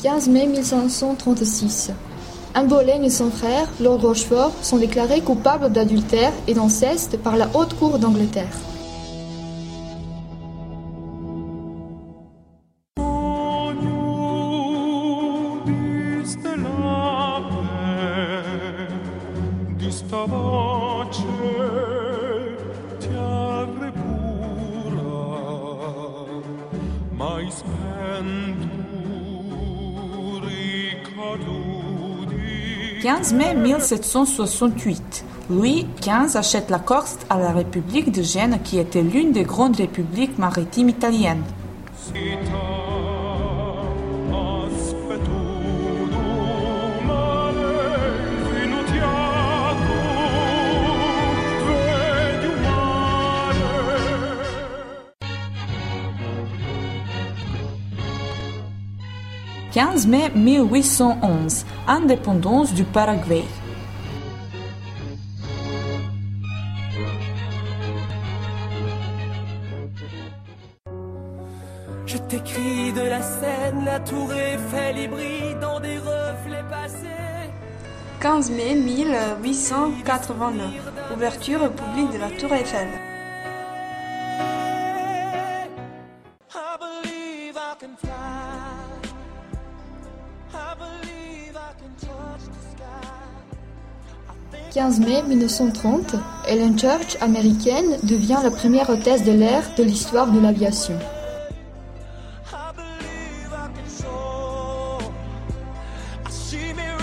15 mai 1536. Anne Boleyn et son frère, Lord Rochford, sont déclarés coupables d'adultère et d'inceste par la Haute Cour d'Angleterre. Le 15 mai 1768, Louis XV achète la Corse à la République de Gênes qui était l'une des grandes républiques maritimes italiennes. « 15 mai 1811, indépendance du Paraguay. Je t'écris de la Seine, la tour Eiffel y brille dans des reflets passés. 15 mai 1889, ouverture au public de la tour Eiffel. I believe I can fly. I believe I can touch the sky. 15 mai 1930, Ellen Church, américaine, devient la première hôtesse de l'air de l'histoire de l'aviation. I believe I can soar. I see me